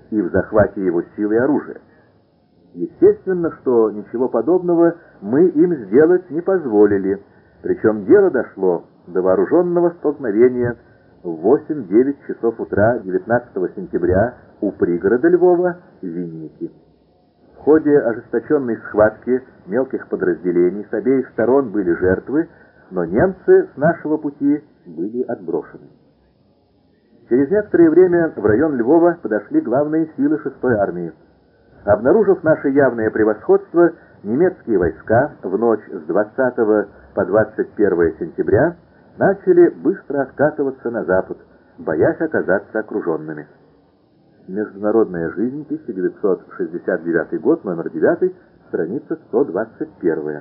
и в захвате его сил и оружия. Естественно, что ничего подобного мы им сделать не позволили, причем дело дошло до вооруженного столкновения в 8-9 часов утра 19 сентября у пригорода Львова Винники. В ходе ожесточенной схватки мелких подразделений с обеих сторон были жертвы, но немцы с нашего пути были отброшены. Через некоторое время в район Львова подошли главные силы 6-й армии. Обнаружив наше явное превосходство, немецкие войска в ночь с 20 по 21 сентября начали быстро откатываться на запад, боясь оказаться окруженными. Международная жизнь, 1969 год, номер 9, страница 121.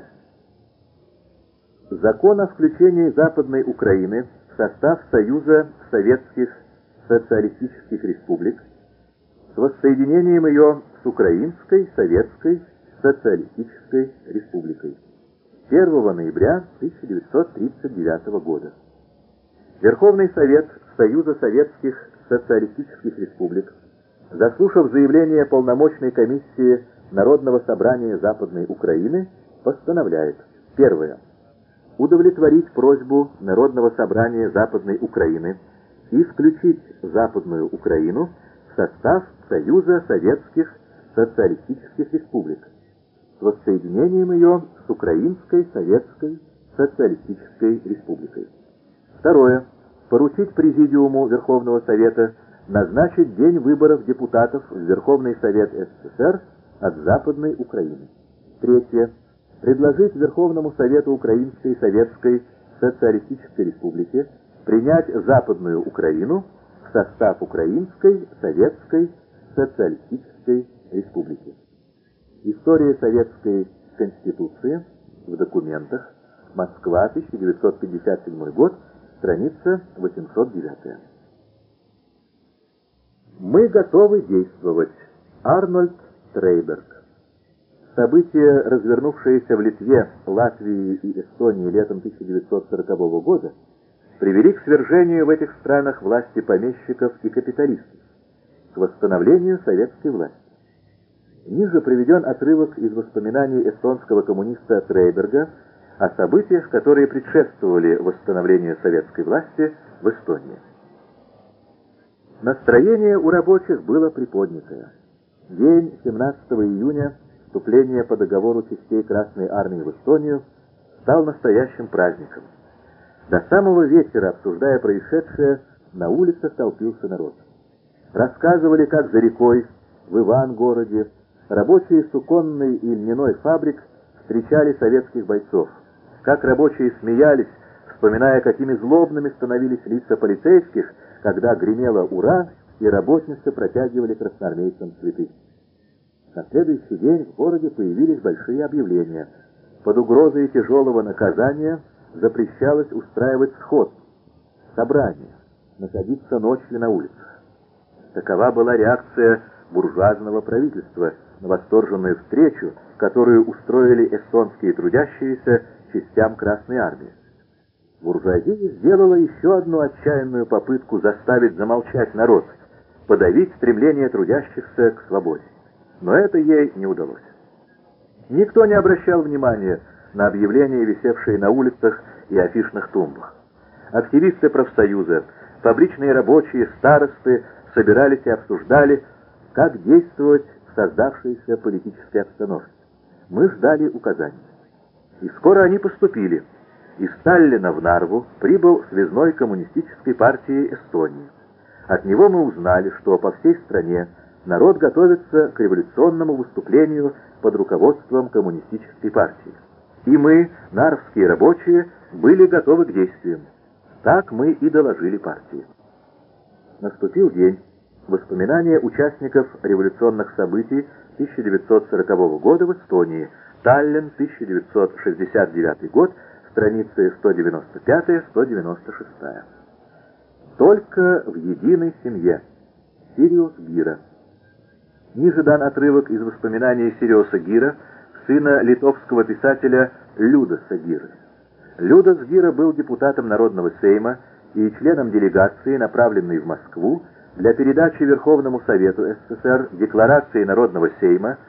Закон о включении Западной Украины в состав Союза Советских Социалистических Республик с воссоединением ее с Украинской Советской Социалистической Республикой 1 ноября 1939 года. Верховный Совет Союза Советских Социалистических Республик, заслушав заявление полномочной комиссии Народного собрания Западной Украины, постановляет: первое. Удовлетворить просьбу Народного собрания Западной Украины и включить Западную Украину в состав Союза Советских Социалистических Республик с воссоединением ее с Украинской Советской Социалистической Республикой. Второе. Поручить Президиуму Верховного Совета назначить день выборов депутатов в Верховный Совет СССР от Западной Украины. Третье. Предложить Верховному Совету Украинской Советской Социалистической Республики принять Западную Украину в состав Украинской Советской Социалистической Республики. История Советской Конституции в документах. Москва, 1957 год, страница 809. Мы готовы действовать. Арнольд Трейберг. События, развернувшиеся в Литве, Латвии и Эстонии летом 1940 года, привели к свержению в этих странах власти помещиков и капиталистов, к восстановлению советской власти. Ниже приведен отрывок из воспоминаний эстонского коммуниста Трейберга о событиях, которые предшествовали восстановлению советской власти в Эстонии. Настроение у рабочих было приподнятое. День 17 июня, вступление по договору частей Красной Армии в Эстонию, стал настоящим праздником. До самого вечера, обсуждая происшедшее, на улицах толпился народ. Рассказывали, как за рекой, в Ивангороде, рабочие суконной и льняной фабрик встречали советских бойцов, как рабочие смеялись, вспоминая, какими злобными становились лица полицейских, когда гремело «Ура!» и работницы протягивали красноармейцам цветы. На следующий день в городе появились большие объявления. Под угрозой тяжелого наказания запрещалось устраивать сход, собрания, находиться ночью на улицах. Такова была реакция буржуазного правительства на восторженную встречу, которую устроили эстонские трудящиеся частям Красной Армии. Буржуазия сделала еще одну отчаянную попытку заставить замолчать народ, подавить стремление трудящихся к свободе. Но это ей не удалось. Никто не обращал внимания на объявления, висевшие на улицах и афишных тумбах. Активисты профсоюза, фабричные рабочие, старосты собирались и обсуждали, как действовать в создавшейся политической обстановке. Мы ждали указаний. И скоро они поступили. Из Таллина в Нарву прибыл связной коммунистической партии Эстонии. От него мы узнали, что по всей стране народ готовится к революционному выступлению под руководством коммунистической партии. И мы, нарвские рабочие, были готовы к действиям. Так мы и доложили партии. Наступил день. Воспоминания участников революционных событий 1940 года в Эстонии. Таллин, 1969 год, страницы 195-196. Только в единой семье. Сириус Гира. Ниже дан отрывок из воспоминаний Сириуса Гира, сына литовского писателя Людаса Гиры. Людас Гира был депутатом Народного Сейма и членом делегации, направленной в Москву для передачи Верховному Совету СССР декларации Народного Сейма